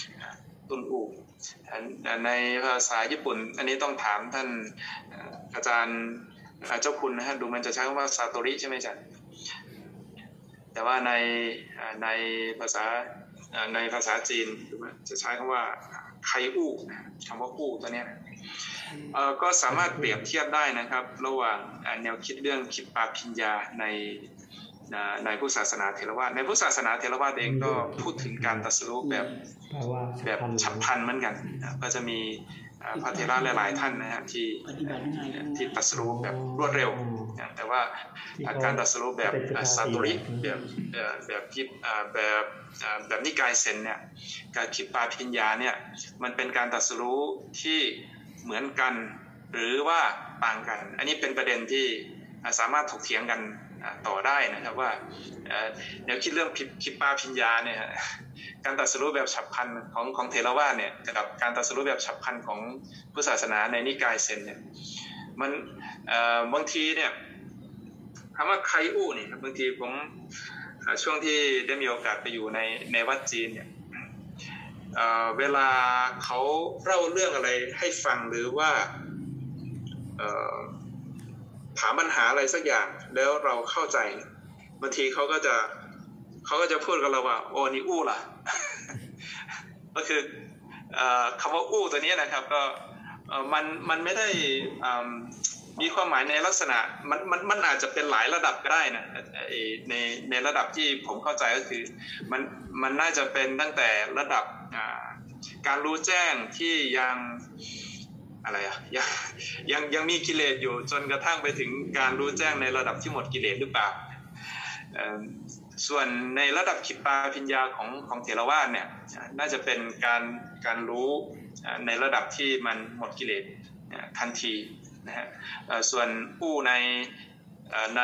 ในภาษาญี่ปุ่นอันนี้ต้องถามท่านอาจารย์เจ้าคุณนะฮะดูมันจะใช้คำว่าซาโตริใช่ไหมจ๊ะแต่ว่าในภาษาจีนจะใช้คำว่าไคอู่คำว่าอู่ตัวนี้ก็สามารถเปรียบเทียบได้นะครับระหว่างแนวคิดเรื่องคิปปาพิญญาในพุทธศาสนาเถรวาทในพุทธศาสนาเถรวาทเองก็พูดถึงการตรัสรู้แบบฉับพลันเหมือนกันก็จะมีพระเถระหลายๆท่านนะฮะที่ตรัสรู้แบบรวดเร็วแต่ว่าการตรัสรู้แบบซาโตริแบบนิกายเซนเนี่ยการคิปปาพิญญาเนี่ยมันเป็นการตรัสรู้ที่เหมือนกันหรือว่าต่างกันอันนี้เป็นประเด็นที่สามารถถกเถียงกันต่อได้นะครับว่าแนวคิดเรื่องคิปปาพิญญาเนี่ยการตรัสรู้แบบฉับพลันของเถรวาทเนี่ยกับการตรัสรู้แบบฉับพลันของพุทธศาสนาในนิกายเซนเนี่ยมันบางทีเนี่ยคำว่าไคอู่เนี่ยบางทีผมช่วงที่ได้มีโอกาสไปอยู่ในวัดจีนเนี่ยเวลาเขาเล่าเรื่องอะไรให้ฟังหรือว่าถามปัญหาอะไรสักอย่างแล้วเราเข้าใจบางทีเขาก็จะพูดกับเราว่าโอ้นี่อู้ล่ะ ก็คือคำว่าอู้ตัวนี้นะครับก็มันไม่ได้มีความหมายในลักษณะมันอาจจะเป็นหลายระดับก็ได้นะในระดับที่ผมเข้าใจก็คือมันน่าจะเป็นตั้งแต่ระดับการรู้แจ้งที่ยังอะไรยังมีกิเลสอยู่จนกระทั่งไปถึงการรู้แจ้งในระดับที่หมดกิเลสหรือเปล่าส่วนในระดับคิปปาพิญญาของเถรวาทเนี่ยน่าจะเป็นการรู้ในระดับที่มันหมดกิเลสทันทีนะฮะส่วนอู้ใน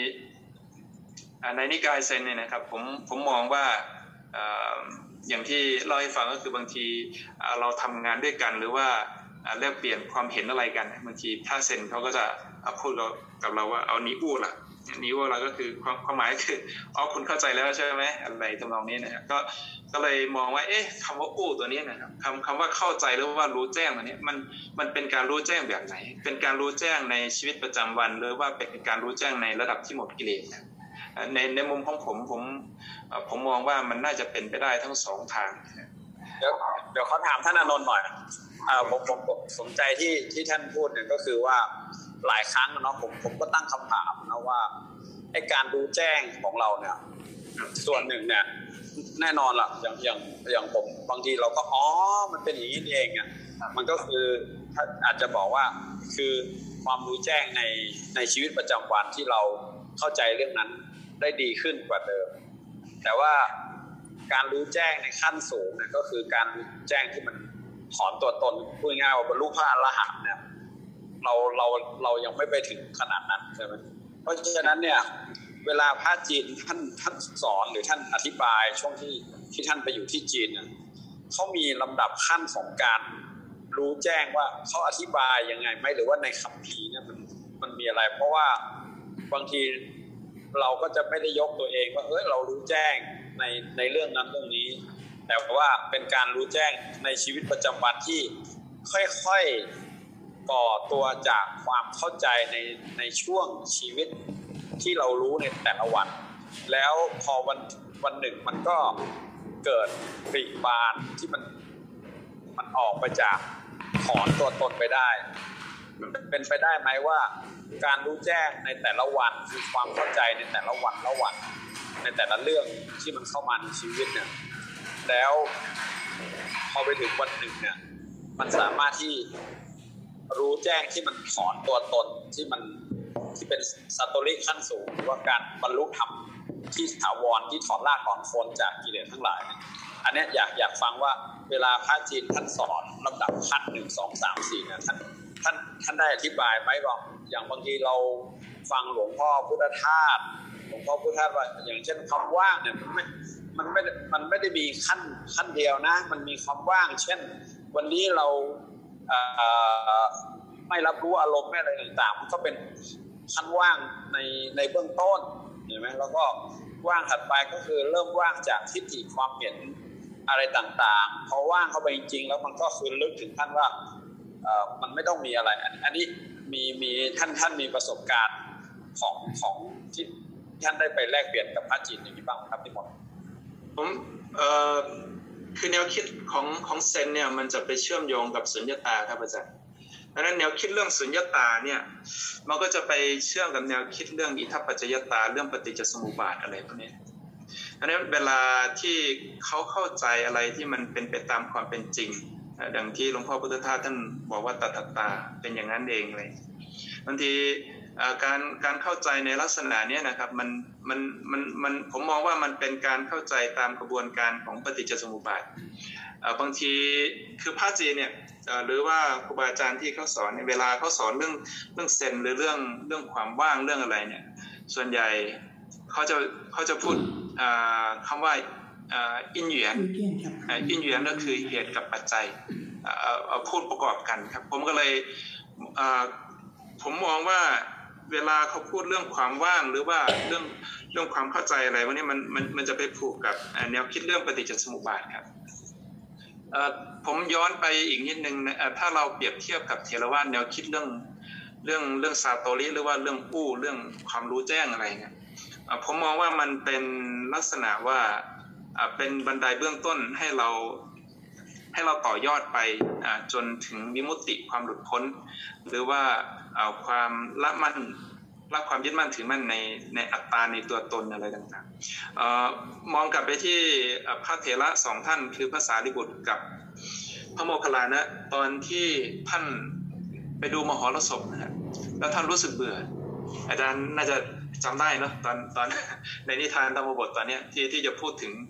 นิกายเซนเนี่ยนะครับผมมองว่าอย่างที่เล่าให้ฟังก็คือบางทีเราทำงานด้วยกันหรือว่าแลกเปลี่ยนความเห็นอะไรกันบางทีพระเซนเขาก็จะพูดกับเราว่าเอานี้อู้ล่ะนี้อู้ล่ะก็คือความหมายคือคุณเข้าใจแล้วใช่ไหมอะไรทำนองนี้นะครับก็เลยมองว่าคำว่าอู้ตัวนี้นะครับคำว่าเข้าใจหรือว่ารู้แจ้งตัวนี้มันเป็นการรู้แจ้งแบบไหนเป็นการรู้แจ้งในชีวิตประจำวันหรือว่าเป็นการรู้แจ้งในระดับที่หมดกิเลสในมุมของผมมองว่ามันน่าจะเป็นไปได้ทั้งสองทางเดี๋ยวเขาถามท่านอานนท์หน่อยผมสนใจที่ท่านพูดเนี่ยก็คือว่าหลายครั้งเนาะผมก็ตั้งคำถามนะว่าไอ้การรู้แจ้งของเราเนี่ยส่วนหนึ่งเนี่ยแน่นอนล่ะอย่างผมบางทีเราก็มันเป็นอย่างนี้เองอ่ะมันก็คืออาจจะบอกว่าคือความรู้แจ้งในชีวิตประจำวันที่เราเข้าใจเรื่องนั้นได้ดีขึ้นกว่าเดิมแต่ว่าการรู้แจ้งในขั้นสูงเนี่ยก็คือการรู้แจ้งที่มันถอนตัวตนพูดง่ายๆว่าบรรลุพระอรหันต์เนี่ยเรายังไม่ไปถึงขนาดนั้นใช่ไหมเพราะฉะนั้นเนี่ยเวลาพระจีนท่านสอนหรือท่านอธิบายช่วงที่ท่านไปอยู่ที่จีนเนี่ยเขามีลำดับขั้นของการรู้แจ้งว่าเขาอธิบายยังไงไหมหรือว่าในคัมภีร์เนี่ยมันมีอะไรเพราะว่าบางทีเราก็จะไม่ได้ยกตัวเองว่าเรารู้แจ้งในเรื่องนั้นเรื่องนี้แต่ว่าเป็นการรู้แจ้งในชีวิตประจำวันที่ค่อยๆก่อตัวจากความเข้าใจในช่วงชีวิตที่เรารู้ในแต่ละวันแล้วพอวันหนึ่งมันก็เกิดปริบานที่มันออกไปจากถอนตัวตนไปได้เป็นไปได้ไหมว่าการรู้แจ้งในแต่ละวันคือความเข้าใจในแต่ละวันในแต่ละเรื่องที่มันเข้ามาในชีวิตเนี่ยแล้วพอไปถึงวันหนึ่งเนี่ยมันสามารถที่รู้แจ้งที่มันถอนตัวตนที่เป็นสัตตริขั้นสูงหรือว่าการบรรลุธรรมที่ถาวรที่ถอนรากถอนโคนจากกิเลสทั้งหลายอันนี้อยากฟังว่าเวลาพระจีนท่านสอนลำดับขั้น1 2 3 4เนี่ยท่านได้อธิบายไหมว่าอย่างบางทีเราฟังหลวงพ่อพุทธทาสว่าอย่างเช่นคำว่างเนี่ยมันไม่ได้มีขั้นเดียวนะมันมีคำว่างเช่นวันนี้เราไม่รับรู้อารมณ์ไม่อะไรต่างๆมันก็เป็นขั้นว่างในเบื้องต้นเห็นไหมแล้วก็ว่างถัดไปก็คือเริ่มว่างจากทิฏฐิความเห็นอะไรต่างๆพอว่างเข้าไปจริงๆแล้วมันก็คือลึกถึงขั้นว่ามันไม่ต้องมีอะไรอันนี้มีท่านมีประสบการณ์ของที่ท่านได้ไปแลกเปลี่ยนกับพระจีนอย่างนี้บ้างครับพี่หมดผมคือแนวคิดของเซนเนี่ยมันจะไปเชื่อมโยงกับสุญญตาครับอาจารย์ดังนั้นแนวคิดเรื่องสุญญตาเนี่ยมันก็จะไปเชื่อมกับแนวคิดเรื่องอิทัปปัจจยตาเรื่องปฏิจจสมุปบาทอะไรพวกนี้ดังนั้นเวลาที่เขาเข้าใจอะไรที่มันเป็นไปตามความเป็นจริงดังที่หลวงพ่อพุทธทาสท่านบอกว่าตถาตาเป็นอย่างนั้นเองเลยบางทีการเข้าใจในลักษณะนี้นะครับมันผมมองว่ามันเป็นการเข้าใจตามกระบวนการของปฏิจจสมุปบาทบางทีคือพระจีนเนี่ยหรือว่าครูบาอาจารย์ที่เขาสอนเวลาเขาสอนเรื่องเซนหรือเรื่องความว่างเรื่องอะไรเนี่ยส่วนใหญ่เขาจะพูดคำว่าอินเหยียนก็คือเหตุกับปัจจัยพูดประกอบกันครับผมก็เลยผมมองว่าเวลาเขาพูดเรื่องความว่างหรือว่าเรื่องความเข้าใจอะไรพวกนี้มันจะไปผูกกับแนวคิดเรื่องปฏิจจสมุปบาทครับผมย้อนไปอีกนิดนึงถ้าเราเปรียบเทียบกับเถรวาทแนวคิดเรื่องซาโตริหรือว่าเรื่องอู้เรื่องความรู้แจ้งอะไรเนี่ยผมมองว่ามันเป็นลักษณะว่าเป็นบันไดเบื้องต้นให้เราต่อยอดไปจนถึงวิมุตติความหลุดพ้นหรือว่าความละความยึดมั่นถือมั่นในอัตตาในตัวตนอะไรต่างๆมองกลับไปที่พระเถระสองท่านคือพระสารีบุตรกับพระโมคคัลลานะตอนที่ท่านไปดูมหรสพนะครับแล้วท่านรู้สึกเบื่ออาจารย์น่าจะจำได้เนาะตอนในนิทานธรรมบทตอนนี้ที่จะพูดถึง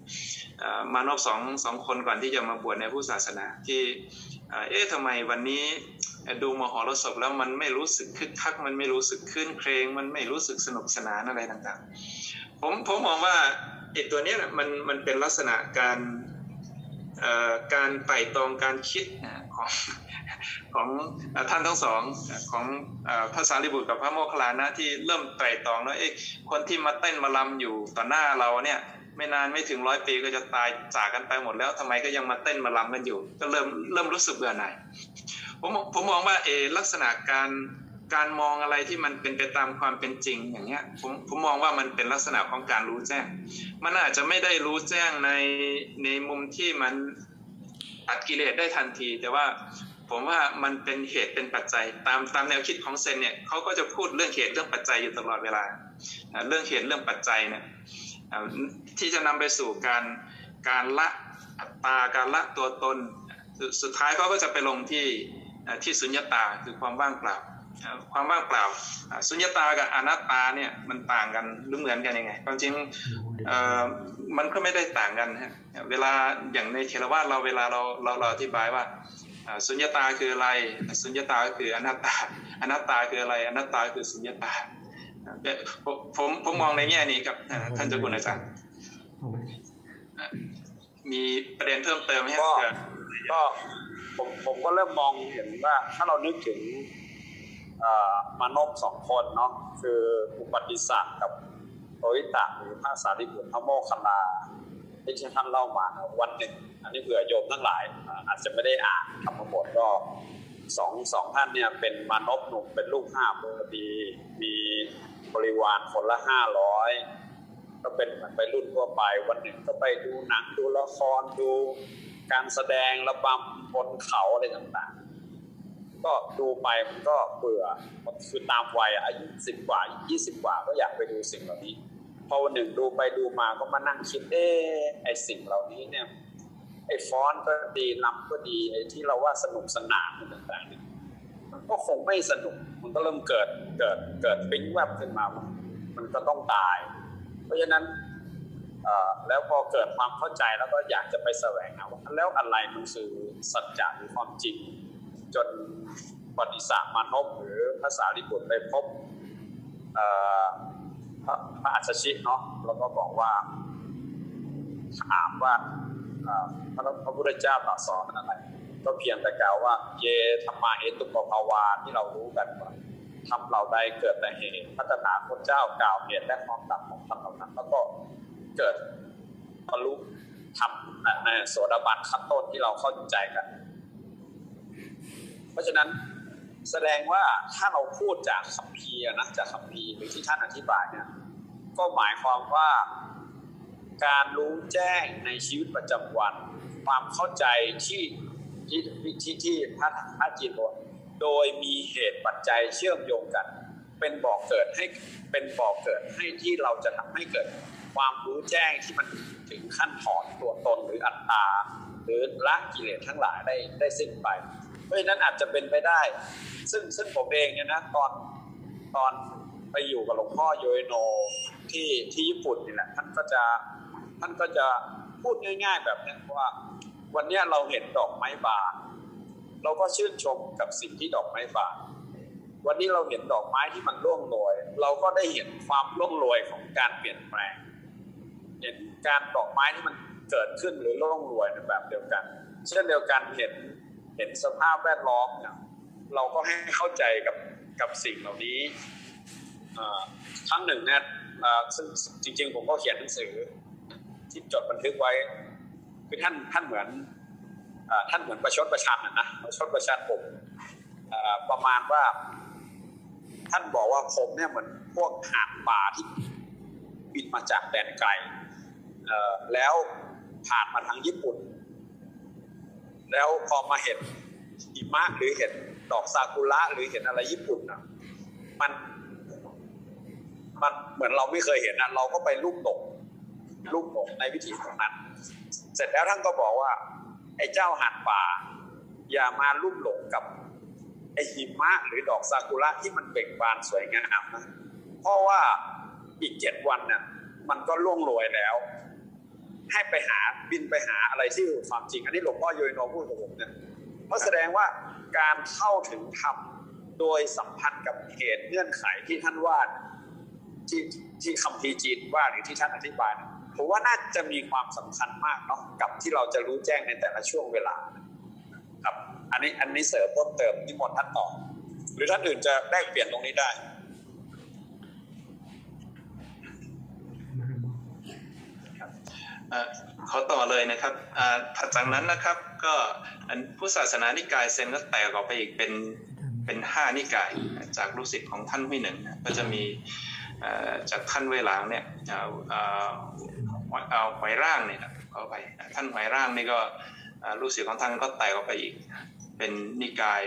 มานพสองคนก่อนที่จะมาบวชในพุทธศาสนาที่ทำไมวันนี้ดูมหรสพแล้วมันไม่รู้สึกคึกคักมันไม่รู้สึกคลื่นเครงมันไม่รู้สึกสนุกสนานอะไรต่างๆผมมองว่าไอ้ตัวนี้มันเป็นลักษณะการไต่ตรองการคิดของท่านทั้งสองของพระสารีบุตรกับพระโมคคัลลานะที่เริ่มไต่ตรองแล้วคนที่มาเต้นมารำอยู่ต่อหน้าเราเนี่ยไม่นานไม่ถึง100 ปีก็จะตายจากกันไปหมดแล้วทำไมก็ยังมาเต้นมารำกันอยู่ก็เริ่มรู้สึกเบื่อหน่ายผมมองว่าลักษณะการมองอะไรที่มันเป็นไปตามความเป็นจริงอย่างเงี้ยผมมองว่ามันเป็นลักษณะของการรู้แจ้งมันอาจจะไม่ได้รู้แจ้งในมุมที่มันตัดกิเลสได้ทันทีแต่ว่าผมว่ามันเป็นเหตุเป็นปัจจัยตามแนวคิดของเซนเนี่ยเขาก็จะพูดเรื่องเหตุเรื่องปัจจัยอยู่ตลอดเวลาเรื่องเหตุเรื่องปัจจัยเนี่ยที่จะนำไปสู่การละอัตตาการละตัวตนสุดท้ายเขาก็จะไปลงที่สุญญตาคือความว่างเปล่าความว่างเปล่าสุญญตากับอนัตตาเนี่ยมันต่างกันหรือเหมือนกันยังไงความจริงมันก็ไม่ได้ต่างกันฮะเวลาอย่างในเทรวาสเราเวลาเราอธิบายว่าสุญญตาคืออะไรสุญญตาก็คืออนัตตาอนัตตาคืออะไรอนัตตาคือสุญญตาผมมองในแง่นี้กับท่านเจ้าคุณอาจารย์มีประเด็นเพิ่มเติมไหมครับก็ผมก็เริ่มมองเห็นว่าถ้าเรานึกถึงมานพ2 คนเนาะคืออุปติสสะกับโตวิตะหรือพระสารีบุตรพระโมคคัลลาที่ท่านเล่ามาวันหนึ่งอันนี้เผื่อโยมทั้งหลายอาจจะไม่ได้อ่านธรรมบทก็สองท่านเนี่ยเป็นมานพหนุ่มเป็นลูก5 พอดีมีบริวารคนละ500ก็เป็นเหมือนไปรุ่นทั่วไปวันหนึ่งก็ไปดูหนังดูละครดูการแสดงระบำบนเขาอะไรต่างๆก็ดูไปมันก็เบื่อมันคือตามวัยอายุ10 กว่า20 กว่าก็อยากไปดูสิ่งเหล่านี้พอวันหนึ่งดูไปดูมาก็มานั่งคิดไอ้สิ่งเหล่านี้เนี่ยไอ้ฟ้อนก็ดีลำก็ดีไอ้ที่เราว่าสนุกสนานต่างๆเนี่ยมันก็คงไม่สนุกมันก็เริ่มเกิดปิ๊งแวบขึ้นมามันก็ต้องตายเพราะฉะนั้นแล้วพอเกิดความเข้าใจแล้วก็อยากจะไปแสวงหาว่าแล้วอะไรมันคือสัจจะหรือความจริงจนปฏิสามานพหรือพระสารีบุตรไปพบพระอัสสชิเนาะแล้วก็บอกว่าถามว่าพระพุทธเจ้าตรัสสอนอะไรก็เพียงแต่กล่าวว่าเยธรรมาเอตุปภาวาที่เรารู้กันว่าทำเหล่าใดเกิดแต่เหตุพระตถาคตเจ้ากล่าวเหตุและความดับของธรรมเหล่านั้นแล้วก็เกิดบรรลุธรรมในโสดาบันขั้นต้นที่เราเข้าใจกันเพราะฉะนั้นแสดงว่าถ้าเราพูดจากคัมภีร์นะจากคัมภีร์หรือที่ท่านอธิบายเนี่ยก็หมายความว่าการรู้แจ้งในชีวิตประจำวันความเข้าใจที่พระจีนบอกโดยมีเหตุปัจจัยเชื่อมโยงกันเป็นบ่อเกิดให้ที่เราจะทำให้เกิดความรู้แจ้งที่มันถึงขั้นถอนตัวตนหรืออัตตาหรือละกิเลสทั้งหลายได้สิ้นไปเพราะฉะนั้นอาจจะเป็นไปได้ซึ่งผมเองเนี่ยนะตอนไปอยู่กับหลวงพ่อโยอิโนที่ญี่ปุ่นนี่แหละท่านก็จะพูดง่ายๆแบบนี้ว่าวันนี้เราเห็นดอกไม้บานเราก็ชื่นชมกับสิ่งที่ดอกไม้บานวันนี้เราเห็นดอกไม้ที่มันร่วงโรยเราก็ได้เห็นความร่วงโรยของการเปลี่ยนแปลงเห็นการดอกไม้ที่มันเกิดขึ้นหรือร่วงโรยในแบบเดียวกันเช่นเดียวกันเห็นสภาพแวดล้อมเนี่ยเราก็ให้เข้าใจกับสิ่งเหล่านี้ครั้งหนึ่งเนี่ยซึ่งจริงๆผมก็เขียนหนังสือที่จดบันทึกไว้คือท่านเหมือนประชดประชันนะประชดประชันผมประมาณว่าท่านบอกว่าผมเนี่ยเหมือนพวกห่านป่าที่บินมาจากแดนไกลแล้วผ่านมาทางญี่ปุ่นแล้วพอมาเห็นหิมะหรือเห็นดอกซากุระหรือเห็นอะไรญี่ปุ่นนะมันเหมือนเราไม่เคยเห็นนะเราก็ไปลูกหลงในวิถีของนั้นเสร็จแล้วท่านก็บอกว่าไอ้เจ้าห่านป่าอย่ามาลุ่มหลงกับไอ้หิมะหรือดอกซากุระที่มันเบ่งบานสวยงามนะเพราะว่าอีก7 วันเนี่ยมันก็ล่วงโรยแล้วให้ไปบินไปหาอะไรที่ความจริงอันนี้หลวงพ่อโยอิโนพูดกับผมเนี่ยเพราะแสดงว่าการเข้าถึงธรรมโดยสัมพันธ์กับเหตุเงื่อนไขที่ท่านว่าที่คัมภีร์จีนว่าหรือที่ท่านอธิบายผมว่าน่าจะมีความสำคัญมากเนาะกับที่เราจะรู้แจ้งในแต่ละช่วงเวลาครับอันนี้เสริมเพิ่มเติมนิมนต์ท่านต่อหรือท่านอื่นจะแลกเปลี่ยนตรงนี้ได้ขอต่อเลยนะครับถัดจากนั้นนะครับก็ผู้ศาสนานิกายเซนก็แตกออกไปอีกเป็น5นิกายจากลูกศิษย์ของท่านที่หนึ่งก็จะมีจากท่านเวหลางเนี่ยหอยร่างเนี่ยครับเอาไปท่านหอยร่างนี่ก็ลูกศิษย์ของท่านก็แตกออกไปอีกเป็นนิกาย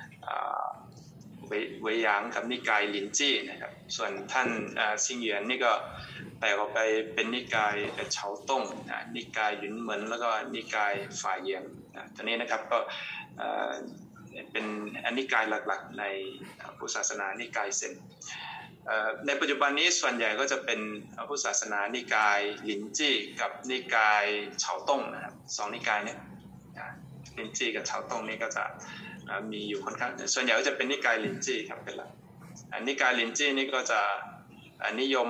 เวยหยางกับนิกายลินจี้นะครับส่วนท่านซิงเหวียนนี่ก็แตกออกไปเป็นนิกายเฉาต้งนิกายหยุนเหมินแล้วก็นิกายฝ่ายเยียงตอนนี้นะครับก็เป็นนิกายหลักๆในพุทธศาสนานิกายเซนในปัจจุบันนี้ส่วนใหญ่ก็จะเป็นพุทธศาสนานิกายลินจี้กับนิกายเฉาต้งนะครับ2นิกายนี้ลินจี้กับเฉาต้งนี่ก็จะมีอยู่ค่อนข้างส่วนใหญ่ก็จะเป็นนิกายลินจี้ครับเป็นหลักนิกายลินจี้นี่ก็จะนิยม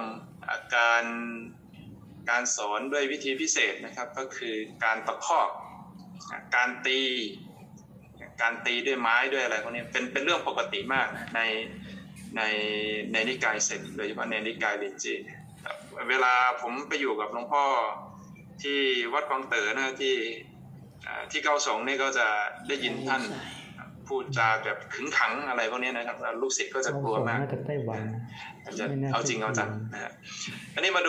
การสอนด้วยวิธีพิเศษนะครับก็คือการตะคอกการตีด้วยไม้ด้วยอะไรพวกนี้เป็นเรื่องปกติมากในนิกายเซนโดยเฉพาะในนิกายลินจี้เวลาผมไปอยู่กับหลวงพ่อที่วัดกวางเต๋อนะที่เกาสงนี่ก็จะได้ยินท่านพูดจาแบบขึงขังอะไรพวกนี้นะครับลูกศิษย์ก็จะกลัวมากจะเอาจริงเอาจังนะครับอันนี้มา